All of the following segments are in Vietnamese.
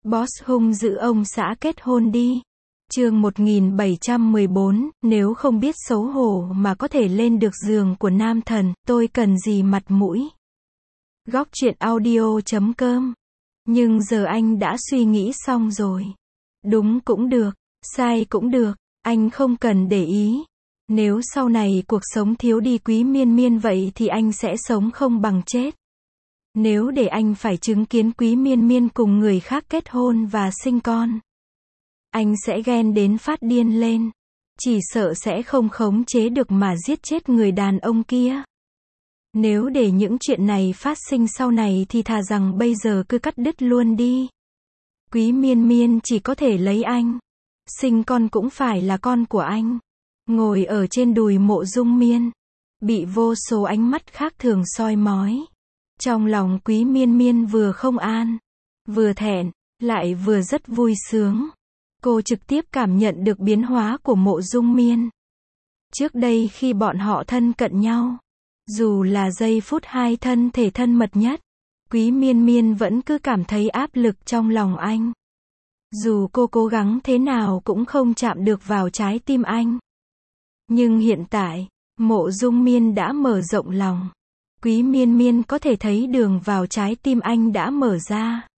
Boss hung dữ ông xã kết hôn đi. Chương 1714, nếu không biết xấu hổ mà có thể lên được giường của nam thần, tôi cần gì mặt mũi. Góc truyện audio.com. Nhưng giờ anh đã suy nghĩ xong rồi. Đúng cũng được, sai cũng được, anh không cần để ý. Nếu sau này cuộc sống thiếu đi Quý Miên Miên vậy thì anh sẽ sống không bằng chết. Nếu để anh phải chứng kiến Quý Miên Miên cùng người khác kết hôn và sinh con, anh sẽ ghen đến phát điên lên. Chỉ sợ sẽ không khống chế được mà giết chết người đàn ông kia. Nếu để những chuyện này phát sinh sau này thì thà rằng bây giờ cứ cắt đứt luôn đi. Quý Miên Miên chỉ có thể lấy anh. Sinh con cũng phải là con của anh. Ngồi ở trên đùi Mộ Dung Miên, bị vô số ánh mắt khác thường soi mói. Trong lòng Quý Miên Miên vừa không an, vừa thẹn, lại vừa rất vui sướng. Cô trực tiếp cảm nhận được biến hóa của Mộ Dung Miên. Trước đây khi bọn họ thân cận nhau, dù là giây phút hai thân thể thân mật nhất, Quý Miên Miên vẫn cứ cảm thấy áp lực trong lòng anh. Dù cô cố gắng thế nào cũng không chạm được vào trái tim anh. Nhưng hiện tại, Mộ Dung Miên đã mở rộng lòng. Quý Miên Miên có thể thấy đường vào trái tim anh đã mở ra.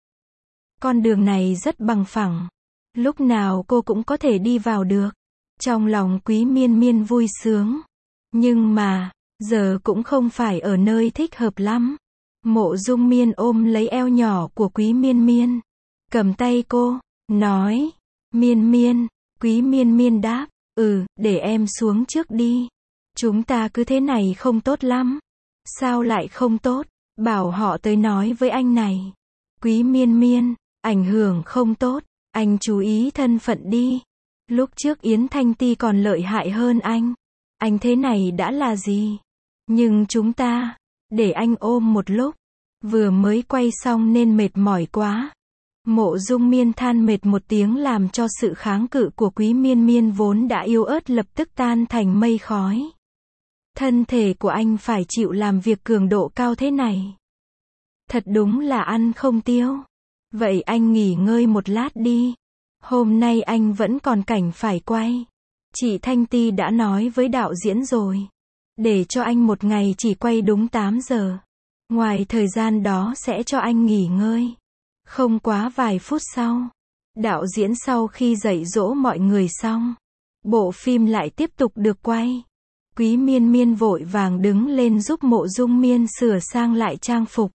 Con đường này rất bằng phẳng. Lúc nào cô cũng có thể đi vào được. Trong lòng Quý Miên Miên vui sướng. Nhưng mà, giờ cũng không phải ở nơi thích hợp lắm. Mộ Dung Miên ôm lấy eo nhỏ của Quý Miên Miên, cầm tay cô, nói, Miên Miên. Quý Miên Miên đáp, để em xuống trước đi. Chúng ta cứ thế này không tốt lắm. Sao lại không tốt? Bảo họ tới nói với anh này. Quý Miên Miên, ảnh hưởng không tốt. Anh chú ý thân phận đi. Lúc trước Yến Thanh Ti còn lợi hại hơn anh. Anh thế này đã là gì? Nhưng chúng ta, để anh ôm một lúc. Vừa mới quay xong nên mệt mỏi quá. Mộ Dung Miên than mệt một tiếng làm cho sự kháng cự của Quý Miên Miên vốn đã yếu ớt lập tức tan thành mây khói. Thân thể của anh phải chịu làm việc cường độ cao thế này. Thật đúng là ăn không tiêu. Vậy anh nghỉ ngơi một lát đi. Hôm nay anh vẫn còn cảnh phải quay. Chị Thanh Ti đã nói với đạo diễn rồi. Để cho anh một ngày chỉ quay đúng 8 giờ. Ngoài thời gian đó sẽ cho anh nghỉ ngơi. Không quá vài phút sau, đạo diễn sau khi dạy dỗ mọi người xong, bộ phim lại tiếp tục được quay. Quý Miên Miên vội vàng đứng lên giúp Mộ Dung Miên sửa sang lại trang phục.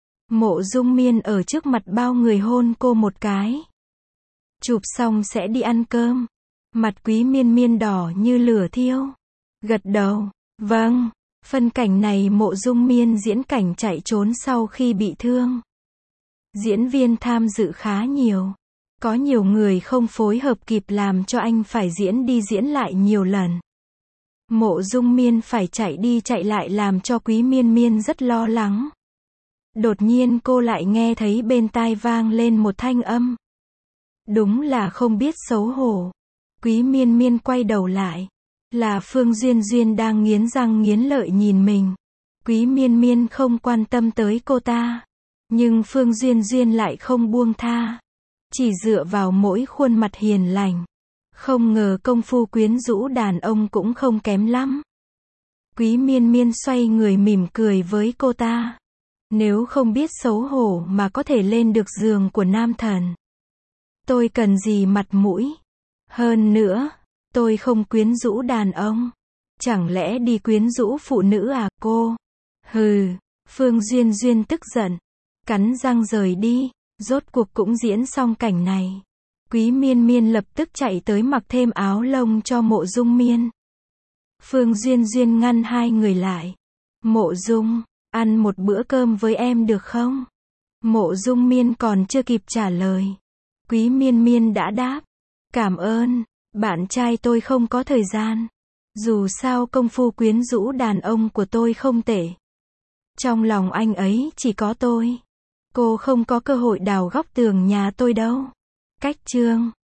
Mộ Dung Miên ở trước mặt bao người hôn cô một cái. Chụp xong sẽ đi ăn cơm. Mặt Quý Miên Miên đỏ như lửa thiêu. Gật đầu, vâng. Phân cảnh này Mộ Dung Miên diễn cảnh chạy trốn sau khi bị thương. Diễn viên tham dự khá nhiều. Có nhiều người không phối hợp kịp làm cho anh phải diễn đi diễn lại nhiều lần. Mộ Dung Miên phải chạy đi chạy lại làm cho Quý Miên Miên rất lo lắng. Đột nhiên cô lại nghe thấy bên tai vang lên một thanh âm. Đúng là không biết xấu hổ. Quý Miên Miên quay đầu lại. Là Phương Duyên Duyên đang nghiến răng nghiến lợi nhìn mình. Quý Miên Miên không quan tâm tới cô ta. Nhưng Phương Duyên Duyên lại không buông tha. Chỉ dựa vào mỗi khuôn mặt hiền lành. Không ngờ công phu quyến rũ đàn ông cũng không kém lắm. Quý Miên Miên xoay người mỉm cười với cô ta. Nếu không biết xấu hổ mà có thể lên được giường của nam thần, tôi cần gì mặt mũi? Hơn nữa, tôi không quyến rũ đàn ông. Chẳng lẽ đi quyến rũ phụ nữ à cô? Hừ, Phương Duyên Duyên tức giận. Cắn răng rời đi. Rốt cuộc cũng diễn xong cảnh này. Quý Miên Miên lập tức chạy tới mặc thêm áo lông cho Mộ Dung Miên. Phương Duyên Duyên ngăn hai người lại. Mộ Dung, ăn một bữa cơm với em được không? Mộ Dung Miên còn chưa kịp trả lời. Quý Miên Miên đã đáp. Cảm ơn, bạn trai tôi không có thời gian. Dù sao công phu quyến rũ đàn ông của tôi không tệ. Trong lòng anh ấy chỉ có tôi. Cô không có cơ hội đào góc tường nhà tôi đâu. Cách chương